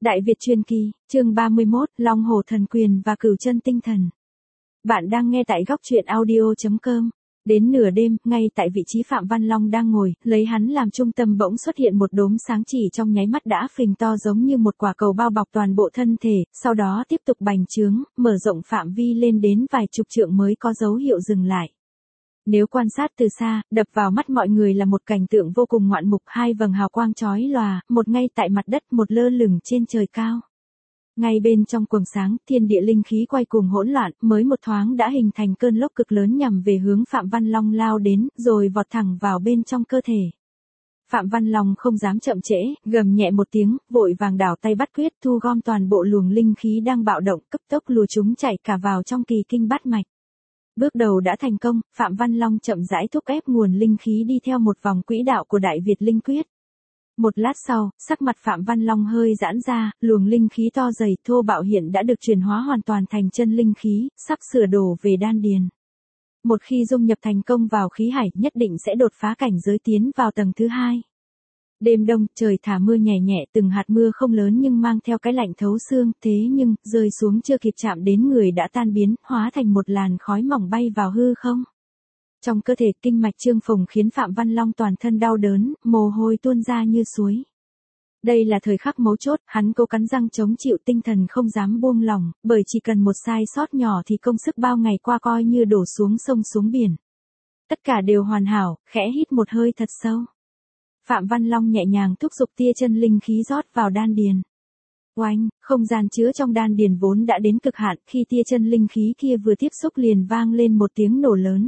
Đại Việt truyền kỳ, chương 31, Long Hổ Thần Quyền và Cửu Chân Tinh Thần. Bạn đang nghe tại góc truyện audio.com. Đến nửa đêm, ngay tại vị trí Phạm Văn Long đang ngồi, lấy hắn làm trung tâm bỗng xuất hiện một đốm sáng chỉ trong nháy mắt đã phình to giống như một quả cầu bao bọc toàn bộ thân thể, sau đó tiếp tục bành trướng, mở rộng phạm vi lên đến vài chục trượng mới có dấu hiệu dừng lại. Nếu quan sát từ xa, đập vào mắt mọi người là một cảnh tượng vô cùng ngoạn mục, hai vầng hào quang chói lòa, một ngay tại mặt đất, một lơ lửng trên trời cao. Ngay bên trong quầng sáng, thiên địa linh khí quay cuồng hỗn loạn, mới một thoáng đã hình thành cơn lốc cực lớn nhằm về hướng Phạm Văn Long lao đến, rồi vọt thẳng vào bên trong cơ thể. Phạm Văn Long không dám chậm trễ, gầm nhẹ một tiếng, vội vàng đảo tay bắt quyết, thu gom toàn bộ luồng linh khí đang bạo động, cấp tốc lùa chúng chạy cả vào trong kỳ kinh bát mạch. Bước đầu đã thành công, Phạm Văn Long chậm rãi thúc ép nguồn linh khí đi theo một vòng quỹ đạo của Đại Việt Linh Quyết. Một lát sau, sắc mặt Phạm Văn Long hơi giãn ra, luồng linh khí to dày thô bạo hiện đã được chuyển hóa hoàn toàn thành chân linh khí, sắp sửa đổ về đan điền. Một khi dung nhập thành công vào khí hải, nhất định sẽ đột phá cảnh giới tiến vào tầng thứ hai. Đêm đông, trời thả mưa nhẹ nhẹ, từng hạt mưa không lớn nhưng mang theo cái lạnh thấu xương, thế nhưng, rơi xuống chưa kịp chạm đến người đã tan biến, hóa thành một làn khói mỏng bay vào hư không. Trong cơ thể kinh mạch trương phồng khiến Phạm Văn Long toàn thân đau đớn, mồ hôi tuôn ra như suối. Đây là thời khắc mấu chốt, hắn cố cắn răng chống chịu, tinh thần không dám buông lỏng, bởi chỉ cần một sai sót nhỏ thì công sức bao ngày qua coi như đổ xuống sông xuống biển. Tất cả đều hoàn hảo, khẽ hít một hơi thật sâu. Phạm Văn Long nhẹ nhàng thúc giục tia chân linh khí rót vào đan điền. Oanh, không gian chứa trong đan điền vốn đã đến cực hạn, khi tia chân linh khí kia vừa tiếp xúc liền vang lên một tiếng nổ lớn.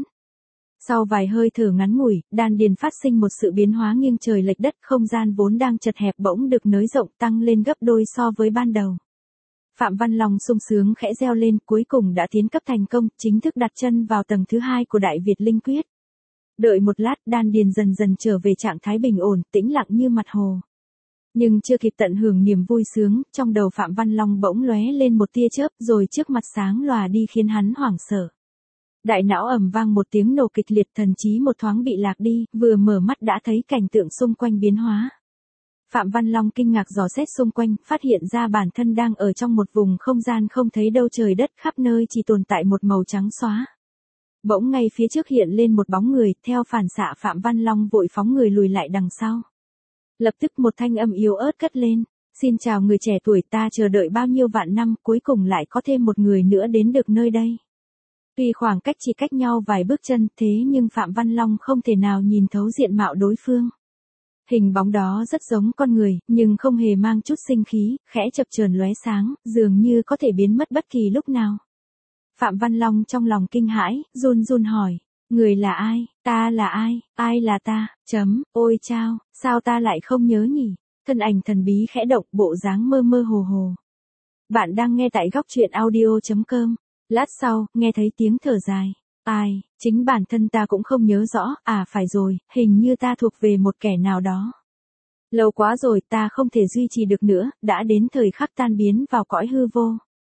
Sau vài hơi thở ngắn ngủi, đan điền phát sinh một sự biến hóa nghiêng trời lệch đất, không gian vốn đang chật hẹp bỗng được nới rộng tăng lên gấp đôi so với ban đầu. Phạm Văn Long sung sướng khẽ reo lên, cuối cùng đã tiến cấp thành công, chính thức đặt chân vào tầng thứ hai của Đại Việt Linh Quyết. Đợi một lát, đan điền dần dần trở về trạng thái bình ổn, tĩnh lặng như mặt hồ. Nhưng chưa kịp tận hưởng niềm vui sướng, trong đầu Phạm Văn Long bỗng lóe lên một tia chớp, rồi trước mặt sáng lòa đi khiến hắn hoảng sợ. Đại não ầm vang một tiếng nổ kịch liệt, thần trí một thoáng bị lạc đi, vừa mở mắt đã thấy cảnh tượng xung quanh biến hóa. Phạm Văn Long kinh ngạc dò xét xung quanh, phát hiện ra bản thân đang ở trong một vùng không gian không thấy đâu trời đất, khắp nơi chỉ tồn tại một màu trắng xóa. Bỗng ngay phía trước hiện lên một bóng người, theo phản xạ Phạm Văn Long vội phóng người lùi lại đằng sau. Lập tức một thanh âm yếu ớt cất lên, xin chào người trẻ tuổi, ta chờ đợi bao nhiêu vạn năm, cuối cùng lại có thêm một người nữa đến được nơi đây. Tuy khoảng cách chỉ cách nhau vài bước chân, thế nhưng Phạm Văn Long không thể nào nhìn thấu diện mạo đối phương. Hình bóng đó rất giống con người, nhưng không hề mang chút sinh khí, khẽ chập chờn lóe sáng, dường như có thể biến mất bất kỳ lúc nào. Phạm Văn Long trong lòng kinh hãi, run run hỏi, người là ai, ta là ai là ta, ôi chao, sao ta lại không nhớ nhỉ, thân ảnh thần bí khẽ động, bộ dáng mơ mơ hồ hồ. Bạn đang nghe tại góc truyện audio.com. Lát sau, nghe thấy tiếng thở dài. Ai, chính bản thân ta cũng không nhớ rõ, phải rồi, hình như ta thuộc về một kẻ nào đó. Lâu quá rồi, ta không thể duy trì được nữa, đã đến thời khắc tan biến vào cõi hư vô.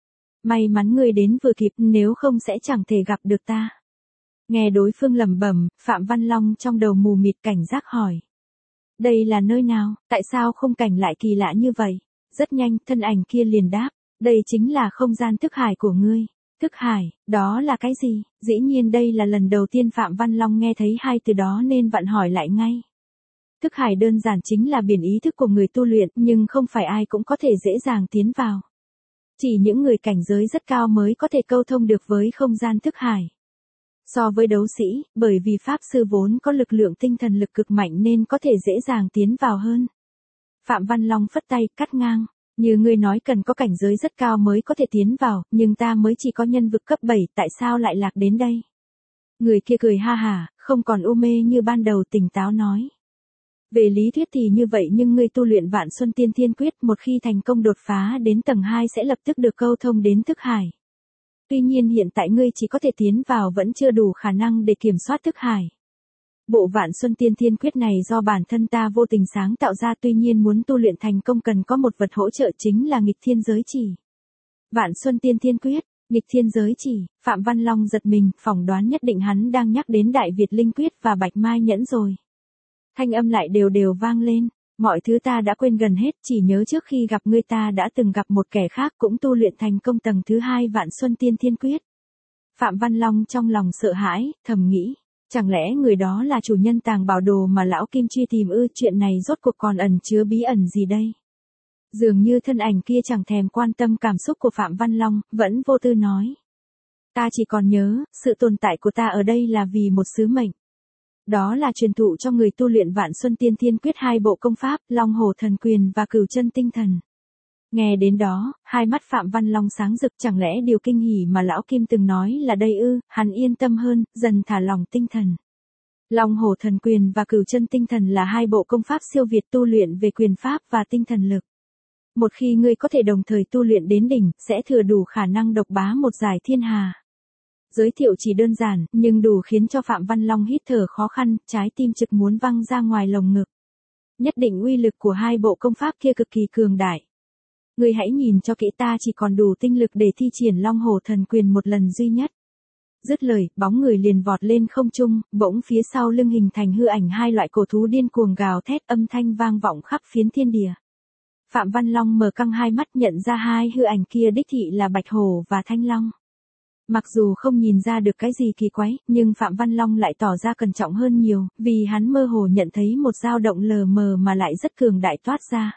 May mắn ngươi đến vừa kịp, nếu không sẽ chẳng thể gặp được ta. Nghe đối phương lẩm bẩm, Phạm Văn Long trong đầu mù mịt cảnh giác hỏi. Đây là nơi nào, tại sao khung cảnh lại kỳ lạ như vậy? Rất nhanh, thân ảnh kia liền đáp, đây chính là không gian thức hải của ngươi. Thức hải, đó là cái gì? Dĩ nhiên đây là lần đầu tiên Phạm Văn Long nghe thấy hai từ đó nên vặn hỏi lại ngay. Thức hải đơn giản chính là biển ý thức của người tu luyện, nhưng không phải ai cũng có thể dễ dàng tiến vào. Chỉ những người cảnh giới rất cao mới có thể câu thông được với không gian thức hải. So với đấu sĩ, bởi vì Pháp Sư vốn có lực lượng tinh thần lực cực mạnh nên có thể dễ dàng tiến vào hơn. Phạm Văn Long phất tay, cắt ngang. Như ngươi nói cần có cảnh giới rất cao mới có thể tiến vào, nhưng ta mới chỉ có nhân vực cấp 7, tại sao lại lạc đến đây? Người kia cười ha hả, không còn u mê như ban đầu, tỉnh táo nói. Về lý thuyết thì như vậy, nhưng ngươi tu luyện Vạn Xuân Tiên Thiên Quyết, một khi thành công đột phá đến tầng 2 sẽ lập tức được câu thông đến thức hải. Tuy nhiên hiện tại ngươi chỉ có thể tiến vào, vẫn chưa đủ khả năng để kiểm soát thức hải. Bộ Vạn Xuân Tiên Thiên Quyết này do bản thân ta vô tình sáng tạo ra, tuy nhiên muốn tu luyện thành công cần có một vật hỗ trợ, chính là nghịch thiên giới chỉ. Vạn Xuân Tiên Thiên Quyết, nghịch thiên giới chỉ, Phạm Văn Long giật mình, phỏng đoán nhất định hắn đang nhắc đến Đại Việt Linh Quyết và Bạch Mai Nhẫn rồi. Thanh âm lại đều đều vang lên, Mọi thứ ta đã quên gần hết, chỉ nhớ trước khi gặp ngươi ta đã từng gặp một kẻ khác cũng tu luyện thành công tầng thứ 2 Vạn Xuân Tiên Thiên Quyết. Phạm Văn Long trong lòng sợ hãi, thầm nghĩ, chẳng lẽ người đó là chủ nhân tàng bảo đồ mà lão Kim truy tìm ư, chuyện này rốt cuộc còn ẩn chứa bí ẩn gì đây? Dường như thân ảnh kia chẳng thèm quan tâm cảm xúc của Phạm Văn Long, vẫn vô tư nói. Ta chỉ còn nhớ, sự tồn tại của ta ở đây là vì một sứ mệnh. Đó là truyền thụ cho người tu luyện Vạn Xuân Tiên Thiên Quyết 2 bộ công pháp, Long Hổ Thần Quyền và Cửu Chân Tinh Thần. Nghe đến đó, hai mắt Phạm Văn Long sáng rực, chẳng lẽ điều kinh hỉ mà lão Kim từng nói là đây ư, hắn yên tâm hơn, dần thả lòng tinh thần. Long Hổ Thần Quyền và Cửu Chân Tinh Thần là 2 bộ công pháp siêu việt tu luyện về quyền pháp và tinh thần lực. Một khi ngươi có thể đồng thời tu luyện đến đỉnh, sẽ thừa đủ khả năng độc bá một giải thiên hà. Giới thiệu chỉ đơn giản, nhưng đủ khiến cho Phạm Văn Long hít thở khó khăn, trái tim trực muốn văng ra ngoài lồng ngực. Nhất định uy lực của 2 bộ công pháp kia cực kỳ cường đại. Ngươi hãy nhìn cho kỹ, ta chỉ còn đủ tinh lực để thi triển Long Hổ Thần Quyền một lần duy nhất. Dứt lời, bóng người liền vọt lên không trung, bỗng phía sau lưng hình thành hư ảnh 2 loại cổ thú điên cuồng gào thét, âm thanh vang vọng khắp phiến thiên địa. Phạm Văn Long mở căng hai mắt, nhận ra 2 hư ảnh kia đích thị là Bạch Hổ và Thanh Long. Mặc dù không nhìn ra được cái gì kỳ quái, nhưng Phạm Văn Long lại tỏ ra cẩn trọng hơn nhiều, vì hắn mơ hồ nhận thấy một dao động lờ mờ mà lại rất cường đại toát ra.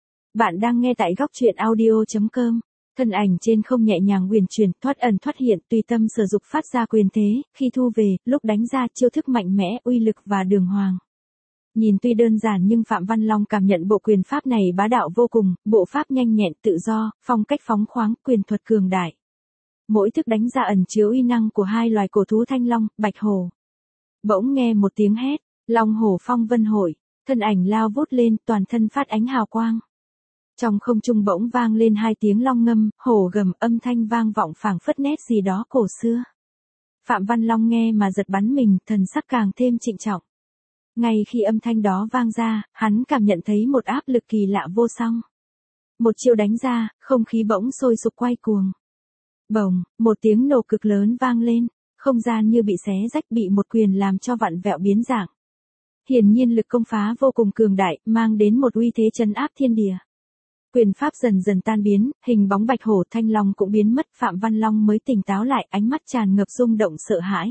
Bạn đang nghe tại góc truyện audio.com. Thân ảnh trên không nhẹ nhàng uyển chuyển, thoát ẩn thoát hiện, tùy tâm sử dụng phát ra quyền thế, khi thu về, lúc đánh ra chiêu thức mạnh mẽ, uy lực và đường hoàng. Nhìn tuy đơn giản nhưng Phạm Văn Long cảm nhận bộ quyền pháp này bá đạo vô cùng, bộ pháp nhanh nhẹn, tự do, phong cách phóng khoáng, quyền thuật cường đại. Mỗi thức đánh ra ẩn chứa uy năng của 2 loài cổ thú Thanh Long, Bạch Hổ. Bỗng nghe một tiếng hét, Long Hổ Phong Vân Hội, thân ảnh lao vút lên, toàn thân phát ánh hào quang. Trong không trung bỗng vang lên 2 tiếng long ngâm, hổ gầm, âm thanh vang vọng phảng phất nét gì đó cổ xưa. Phạm Văn Long nghe mà giật bắn mình, thần sắc càng thêm trịnh trọng. Ngay khi âm thanh đó vang ra, hắn cảm nhận thấy một áp lực kỳ lạ vô song. Một chiêu đánh ra, không khí bỗng sôi sục quay cuồng. Bồng, một tiếng nổ cực lớn vang lên, không gian như bị xé rách, bị một quyền làm cho vặn vẹo biến dạng. Hiển nhiên lực công phá vô cùng cường đại, mang đến một uy thế trấn áp thiên địa. Quyền pháp dần dần tan biến, hình bóng Bạch Hổ Thanh Long cũng biến mất, Phạm Văn Long mới tỉnh táo lại, ánh mắt tràn ngập rung động sợ hãi.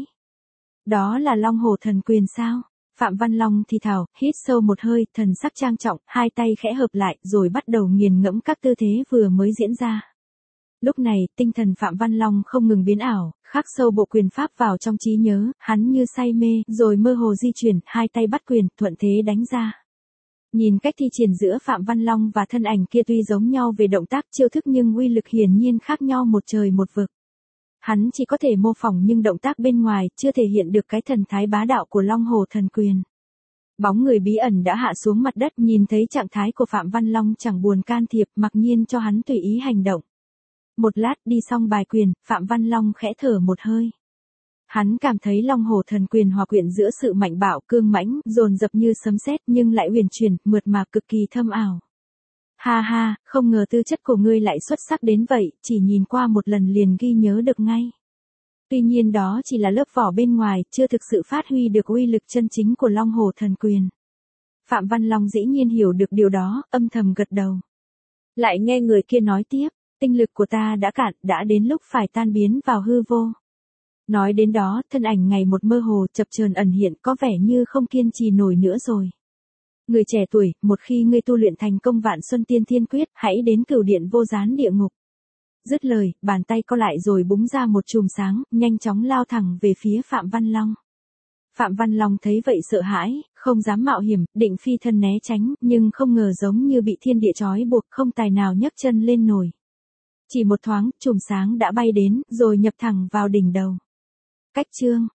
Đó là Long Hổ Thần Quyền sao? Phạm Văn Long thì thào, hít sâu một hơi, thần sắc trang trọng, 2 tay khẽ hợp lại, rồi bắt đầu nghiền ngẫm các tư thế vừa mới diễn ra. Lúc này, tinh thần Phạm Văn Long không ngừng biến ảo, khắc sâu bộ quyền pháp vào trong trí nhớ, hắn như say mê, rồi mơ hồ di chuyển, 2 tay bắt quyền, thuận thế đánh ra. Nhìn cách thi triển giữa Phạm Văn Long và thân ảnh kia tuy giống nhau về động tác chiêu thức nhưng uy lực hiển nhiên khác nhau một trời một vực. Hắn chỉ có thể mô phỏng nhưng động tác bên ngoài chưa thể hiện được cái thần thái bá đạo của Long Hổ Thần Quyền. Bóng người bí ẩn đã hạ xuống mặt đất, nhìn thấy trạng thái của Phạm Văn Long chẳng buồn can thiệp, mặc nhiên cho hắn tùy ý hành động. Một lát đi xong bài quyền, Phạm Văn Long khẽ thở một hơi. Hắn cảm thấy Long Hổ Thần Quyền hòa quyện giữa sự mạnh bạo, cương mãnh, dồn dập như sấm sét nhưng lại uyển chuyển, mượt mà cực kỳ thâm ảo. Ha ha, không ngờ tư chất của ngươi lại xuất sắc đến vậy, chỉ nhìn qua một lần liền ghi nhớ được ngay. Tuy nhiên đó chỉ là lớp vỏ bên ngoài, chưa thực sự phát huy được uy lực chân chính của Long Hổ Thần Quyền. Phạm Văn Long dĩ nhiên hiểu được điều đó, âm thầm gật đầu. Lại nghe người kia nói tiếp, tinh lực của ta đã cạn, đã đến lúc phải tan biến vào hư vô. Nói đến đó, thân ảnh ngày một mơ hồ, chập chờn ẩn hiện, có vẻ như không kiên trì nổi nữa rồi. Người trẻ tuổi, một khi ngươi tu luyện thành công Vạn Xuân Tiên Thiên Quyết, hãy đến Cửu Điện Vô Gián Địa Ngục. Dứt lời, bàn tay co lại rồi búng ra một chùm sáng, nhanh chóng lao thẳng về phía Phạm Văn Long. Phạm Văn Long thấy vậy sợ hãi, không dám mạo hiểm, định phi thân né tránh, nhưng không ngờ giống như bị thiên địa trói buộc, không tài nào nhấc chân lên nổi. Chỉ một thoáng, chùm sáng đã bay đến, rồi nhập thẳng vào đỉnh đầu. Cách chương